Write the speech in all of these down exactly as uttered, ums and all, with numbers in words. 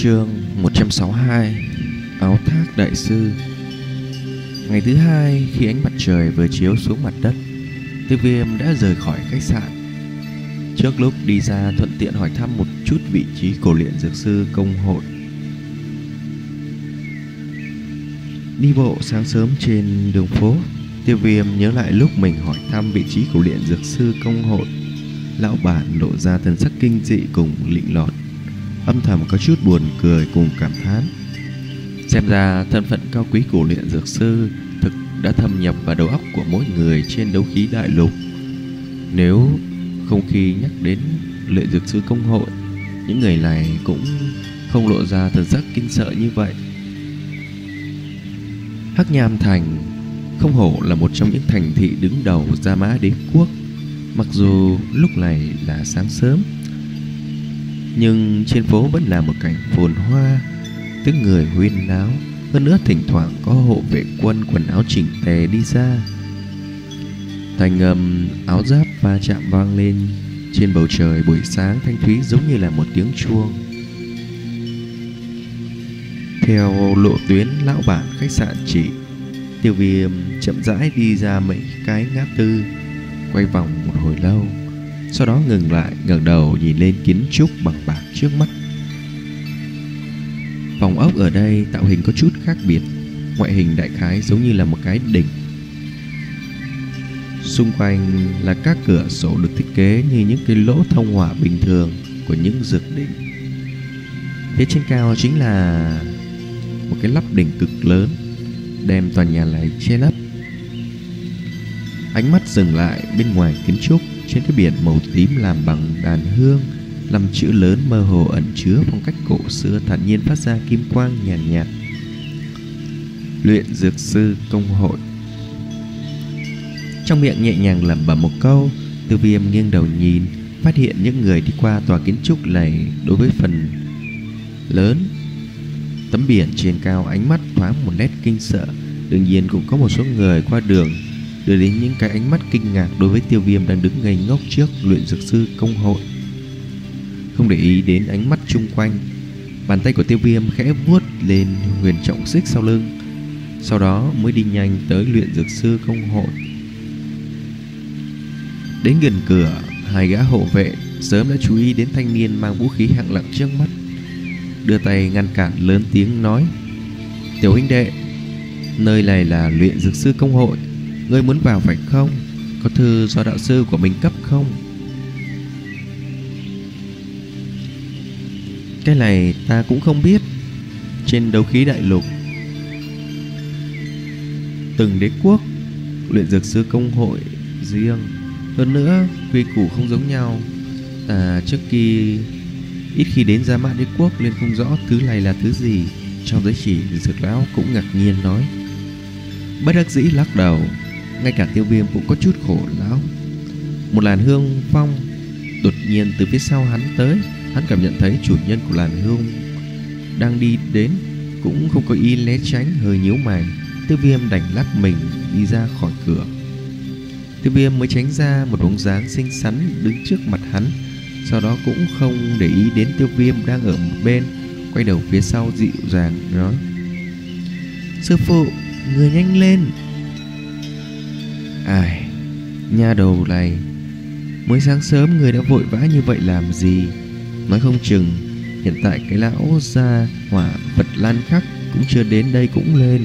Chương một trăm sáu mươi hai. Áo thác đại sư. Ngày thứ hai, khi ánh mặt trời vừa chiếu xuống mặt đất, Tiêu Viêm đã rời khỏi khách sạn. Trước lúc đi ra, thuận tiện hỏi thăm một chút vị trí cổ luyện dược sư công hội. Đi bộ sáng sớm trên đường phố, Tiêu Viêm nhớ lại lúc mình hỏi thăm vị trí cổ luyện dược sư công hội. Lão bản lộ ra thần sắc kinh dị cùng lịnh lọt, âm thầm có chút buồn cười cùng cảm thán. Xem ra thân phận cao quý của luyện dược sư thực đã thâm nhập vào đầu óc của mỗi người trên đấu khí đại lục. Nếu không khi nhắc đến luyện dược sư công hội, những người này cũng không lộ ra thần sắc kinh sợ như vậy. Hắc Nham Thành không hổ là một trong những thành thị đứng đầu Gia Mã Đế quốc. Mặc dù lúc này là sáng sớm, nhưng trên phố vẫn là một cảnh phồn hoa, tiếng người huyên náo. Hơn nữa thỉnh thoảng có hộ vệ quân quần áo chỉnh tề đi ra. Thanh âm áo giáp va chạm vang lên trên bầu trời buổi sáng thanh thúy, giống như là một tiếng chuông. Theo lộ tuyến lão bản khách sạn chỉ, Tiêu Viêm chậm rãi đi ra mấy cái ngã tư, quay vòng một hồi lâu, sau đó ngừng lại, ngẩng đầu nhìn lên kiến trúc bằng bạc trước mắt. Phòng ốc ở đây tạo hình có chút khác biệt, ngoại hình đại khái giống như là một cái đỉnh. Xung quanh là các cửa sổ được thiết kế như những cái lỗ thông hỏa bình thường của những dược đỉnh. Phía trên cao chính là một cái lắp đỉnh cực lớn, đem tòa nhà lại che lấp. Ánh mắt dừng lại bên ngoài kiến trúc, trên cái biển màu tím làm bằng đàn hương, năm chữ lớn mơ hồ ẩn chứa phong cách cổ xưa thản nhiên phát ra kim quang nhàn nhạt, nhạt. Luyện dược sư công hội. Trong miệng nhẹ nhàng lẩm bẩm một câu, Tiêu Viêm nghiêng đầu nhìn, phát hiện những người đi qua tòa kiến trúc này đối với phần lớn tấm biển trên cao ánh mắt thoáng một nét kinh sợ. Đương nhiên cũng có một số người qua đường đưa đến những cái ánh mắt kinh ngạc đối với Tiêu Viêm đang đứng ngây ngốc trước luyện dược sư công hội. Không để ý đến ánh mắt chung quanh, bàn tay của Tiêu Viêm khẽ vuốt lên huyền trọng xích sau lưng, sau đó mới đi nhanh tới luyện dược sư công hội. Đến gần cửa, hai gã hộ vệ sớm đã chú ý đến thanh niên mang vũ khí hạng nặng trước mắt, đưa tay ngăn cản, lớn tiếng nói: "Tiểu huynh đệ, nơi này là luyện dược sư công hội, ngươi muốn vào phải không? Có thư do đạo sư của mình cấp không?" "Cái này ta cũng không biết. Trên đấu khí đại lục, từng đế quốc luyện dược sư công hội riêng, hơn nữa quy củ không giống nhau. Ta trước kia ít khi đến Gia Mã Đế quốc nên không rõ thứ này là thứ gì." Trong giới chỉ, Dược lão cũng ngạc nhiên nói. Bất đắc dĩ lắc đầu, ngay cả Tiêu Viêm cũng có chút khổ não. Một làn hương phong đột nhiên từ phía sau hắn tới. Hắn cảm nhận thấy chủ nhân của làn hương đang đi đến, cũng không có ý né tránh, hơi nhíu mày. Tiêu Viêm đành lắc mình đi ra khỏi cửa. Tiêu Viêm mới tránh ra một bóng dáng xinh xắn đứng trước mặt hắn, sau đó cũng không để ý đến Tiêu Viêm đang ở một bên, quay đầu phía sau dịu dàng nói: "Sư phụ, người nhanh lên." "Ai, nha đầu này, mới sáng sớm người đã vội vã như vậy làm gì? Nói không chừng hiện tại cái lão gia hỏa vật lan khắc cũng chưa đến đây cũng lên."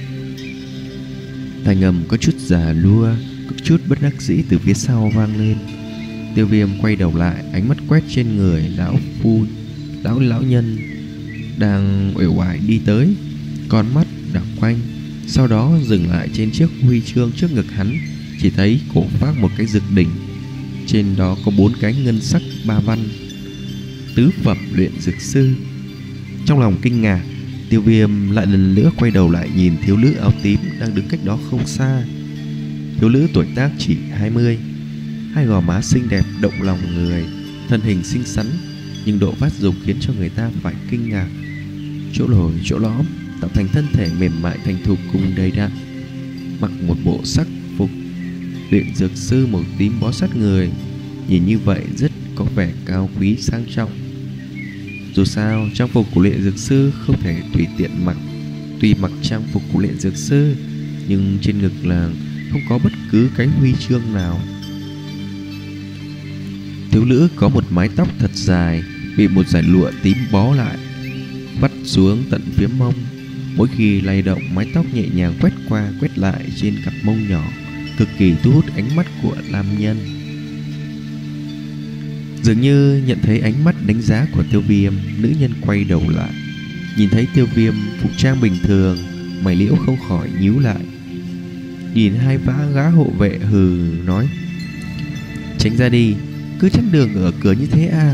Thanh âm có chút già lua, có chút bất đắc dĩ từ phía sau vang lên. Tiêu Viêm quay đầu lại, ánh mắt quét trên người lão phu lão lão nhân đang uể oải đi tới, con mắt đảo quanh, sau đó dừng lại trên chiếc huy chương trước ngực hắn. Chỉ thấy cổ phát một cái dược đỉnh, trên đó có bốn cái ngân sắc ba văn: tứ phẩm luyện dược sư. Trong lòng kinh ngạc, Tiêu Viêm lại lần nữa quay đầu lại nhìn thiếu nữ áo tím đang đứng cách đó không xa. Thiếu nữ tuổi tác chỉ hai mươi, hai gò má xinh đẹp động lòng người, thân hình xinh xắn nhưng độ phát dục khiến cho người ta phải kinh ngạc. Chỗ lồi chỗ lõm tạo thành thân thể mềm mại thành thục cùng đầy đặn, mặc một bộ sắc phục luyện dược sư màu tím bó sát người, nhìn như vậy rất có vẻ cao quý sang trọng. Dù sao trang phục của luyện dược sư không thể tùy tiện mặc. Tuy mặc trang phục của luyện dược sư, nhưng trên ngực làng không có bất cứ cái huy chương nào. Thiếu nữ có một mái tóc thật dài, bị một dải lụa tím bó lại, vắt xuống tận phía mông. Mỗi khi lay động, mái tóc nhẹ nhàng quét qua quét lại trên cặp mông nhỏ, cực kỳ thu hút ánh mắt của nam nhân. Dường như nhận thấy ánh mắt đánh giá của Tiêu Viêm, nữ nhân quay đầu lại, nhìn thấy Tiêu Viêm phục trang bình thường, mày liễu không khỏi nhíu lại. Nhìn hai vã gã hộ vệ hừ nói: tránh ra đi, cứ chắn đường ở cửa như thế à?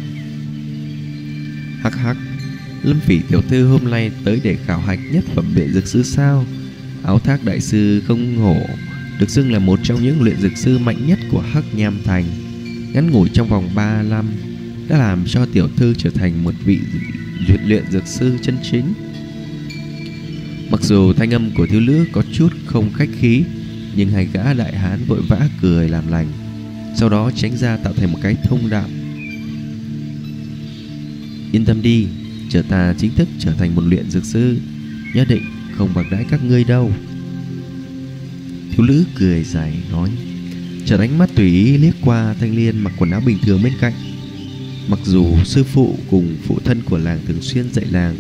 Hắc hắc, Lâm Phỉ tiểu thư hôm nay tới để khảo hạch nhất phẩm luyện dược sư sao? Áo Thác đại sư không hổ được xưng là một trong những luyện dược sư mạnh nhất của Hắc Nham Thành. Ngắn ngủi trong vòng ba năm đã làm cho tiểu thư trở thành một vị luyện luyện dược sư chân chính. Mặc dù thanh âm của thiếu nữ có chút không khách khí, nhưng hai gã đại hán vội vã cười làm lành, sau đó tránh ra tạo thành một cái thông đạo. Yên tâm đi, chờ ta chính thức trở thành một luyện dược sư, nhất định không bạc đãi các ngươi đâu. Thiếu nữ cười dài nói, chợt ánh mắt tùy ý liếc qua thanh niên mặc quần áo bình thường bên cạnh. Mặc dù sư phụ cùng phụ thân của làng thường xuyên dạy làng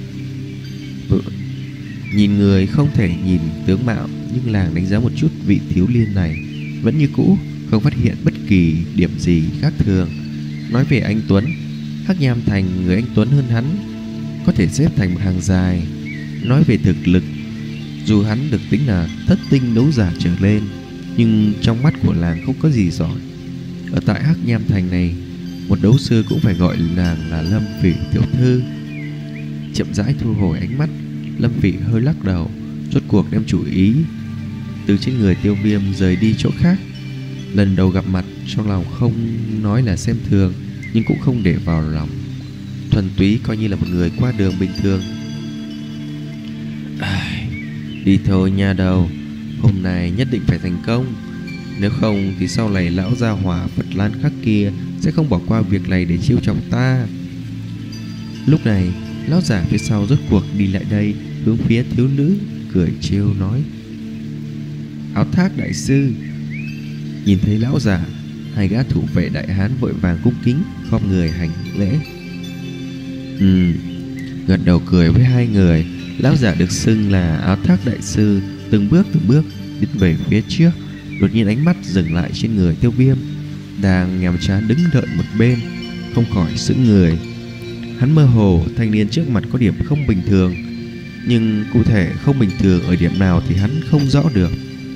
nhìn người không thể nhìn tướng mạo, nhưng làng đánh giá một chút vị thiếu niên này vẫn như cũ, không phát hiện bất kỳ điểm gì khác thường. Nói về anh tuấn, Hắc Nham Thành người anh tuấn hơn hắn có thể xếp thành một hàng dài. Nói về thực lực, dù hắn được tính là thất tinh đấu giả trở lên, nhưng trong mắt của làng không có gì giỏi. Ở tại Hắc Nham Thành này, một đấu sư cũng phải gọi nàng là Lâm Phỉ tiểu thư. Chậm rãi thu hồi ánh mắt, Lâm Phỉ hơi lắc đầu, rốt cuộc đem chủ ý từ trên người Tiêu Viêm rời đi chỗ khác. Lần đầu gặp mặt, trong lòng không nói là xem thường, nhưng cũng không để vào lòng, thuần túy coi như là một người qua đường bình thường. À, đi thôi nha đầu, hôm nay nhất định phải thành công, nếu không thì sau này lão gia hỏa Phật Lan Khắc kia sẽ không bỏ qua việc này để chiêu chọc ta. Lúc này, lão giả phía sau rốt cuộc đi lại đây, hướng phía thiếu nữ cười trêu nói, Áo Thác đại sư. Nhìn thấy lão giả, hai gã thủ vệ đại hán vội vàng cung kính khom người hành lễ. Ừ, gật đầu cười với hai người. Lão giả được xưng là Áo Thác đại sư từng bước từng bước đi về phía trước. Đột nhiên ánh mắt dừng lại trên người Tiêu Viêm đang nhàm chán đứng đợi một bên, không khỏi sững người. Hắn mơ hồ thanh niên trước mặt có điểm không bình thường, nhưng cụ thể không bình thường ở điểm nào thì hắn không rõ được.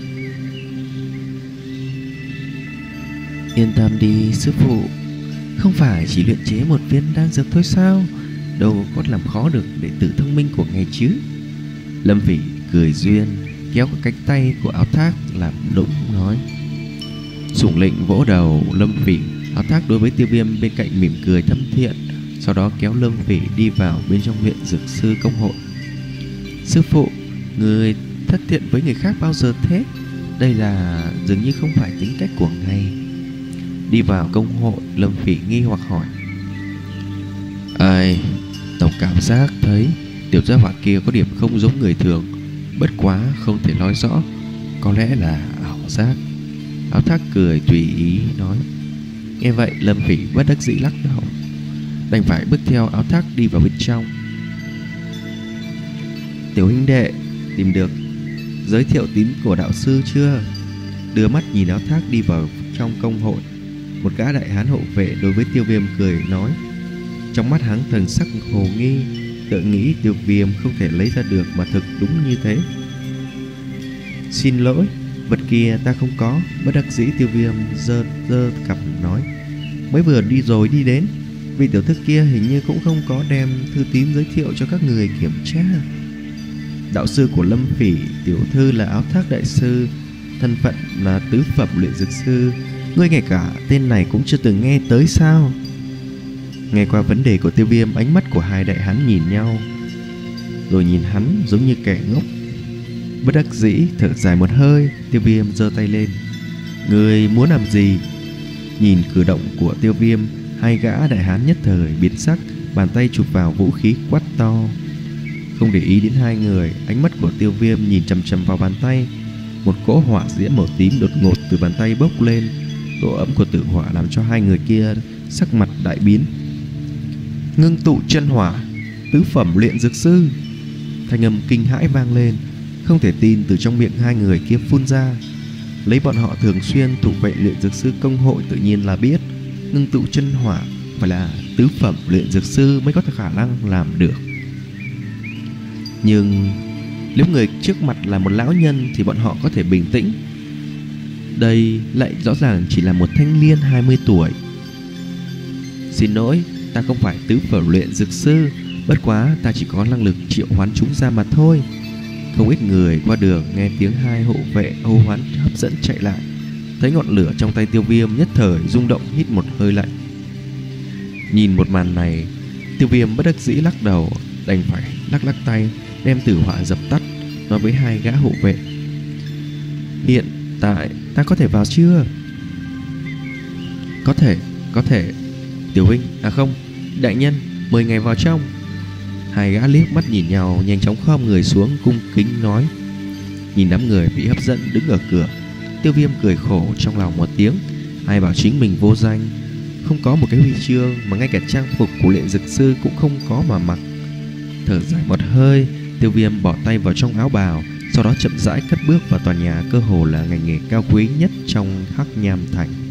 Yên tâm đi sư phụ, không phải chỉ luyện chế một viên đan dược thôi sao, đâu có làm khó được đệ tử thông minh của ngài chứ. Lâm Phỉ cười duyên kéo cái cánh tay của Áo Thác làm đụng nói. Sủng lệnh vỗ đầu Lâm Phỉ, Áo Thác đối với Tiêu Viêm bên cạnh mỉm cười thâm thiện, sau đó kéo Lâm Phỉ đi vào bên trong luyện dược sư công hội. Sư phụ, người thất thiện với người khác bao giờ thế? Đây là dường như không phải tính cách của ngài. Đi vào công hội, Lâm Phỉ nghi hoặc hỏi. Ai, tổng cảm giác thấy tiểu gia hỏa kia có điểm không giống người thường, bất quá không thể nói rõ, có lẽ là ảo giác. Áo Thác cười tùy ý nói. Nghe vậy Lâm Phỉ bất đắc dĩ lắc đầu, đành phải bước theo Áo Thác đi vào bên trong. Tiểu huynh đệ, tìm được giới thiệu tín của đạo sư chưa? Đưa mắt nhìn Áo Thác đi vào trong công hội, một gã đại hán hộ vệ đối với Tiêu Viêm cười nói. Trong mắt hắn thần sắc hồ nghi, tự nghĩ Tiêu Viêm không thể lấy ra được, mà thực đúng như thế. Xin lỗi, vật kia ta không có. Bất đắc dĩ Tiêu Viêm giơ giơ cặp nói. Mới vừa đi rồi đi đến, vị tiểu thư kia hình như cũng không có đem thư tín giới thiệu cho các người kiểm tra. Đạo sư của Lâm Phỉ tiểu thư là Áo Thác đại sư, thân phận là tứ phẩm luyện dược sư. Ngươi ngay cả tên này cũng chưa từng nghe tới sao? Nghe qua vấn đề của Tiêu Viêm, ánh mắt của hai đại hán nhìn nhau, rồi nhìn hắn giống như kẻ ngốc. Bất đắc dĩ thở dài một hơi, Tiêu Viêm giơ tay lên. Ngươi muốn làm gì? Nhìn cử động của Tiêu Viêm, hai gã đại hán nhất thời biến sắc, bàn tay chụp vào vũ khí quát to. Không để ý đến hai người, ánh mắt của Tiêu Viêm nhìn chằm chằm vào bàn tay. Một cỗ hỏa diễm màu tím đột ngột từ bàn tay bốc lên. Độ ấm của tử hỏa làm cho hai người kia sắc mặt đại biến. Ngưng tụ chân hỏa, tứ phẩm luyện dược sư. Thanh âm kinh hãi vang lên, không thể tin từ trong miệng hai người kia phun ra. Lấy bọn họ thường xuyên thủ vệ luyện dược sư công hội tự nhiên là biết, ngưng tụ chân hỏa phải là tứ phẩm luyện dược sư mới có khả năng làm được. Nhưng nếu người trước mặt là một lão nhân thì bọn họ có thể bình tĩnh. Đây lại rõ ràng chỉ là một thanh niên hai mươi tuổi. Xin lỗi, ta không phải tứ phẩm luyện dược sư, bất quá ta chỉ có năng lực triệu hoán chúng ra mà thôi. Không ít người qua đường nghe tiếng hai hộ vệ hô hoán hấp dẫn chạy lại. Thấy ngọn lửa trong tay Tiêu Viêm nhất thời rung động, hít một hơi lạnh. Nhìn một màn này, Tiêu Viêm bất đắc dĩ lắc đầu, đành phải lắc lắc tay đem tử hỏa dập tắt, nói với hai gã hộ vệ: Hiện tại ta có thể vào chưa? Có thể, có thể. Tiểu huynh, à không, đại nhân, mời ngài vào trong. Hai gã liếc mắt nhìn nhau, nhanh chóng khom người xuống cung kính nói. Nhìn đám người bị hấp dẫn đứng ở cửa, Tiêu Viêm cười khổ trong lòng một tiếng. Ai bảo chính mình vô danh, không có một cái huy chương, mà ngay cả trang phục của luyện dược sư cũng không có mà mặc. Thở dài một hơi, Tiêu Viêm bỏ tay vào trong áo bào, sau đó chậm rãi cất bước vào tòa nhà cơ hồ là ngành nghề cao quý nhất trong Hắc Nham Thành.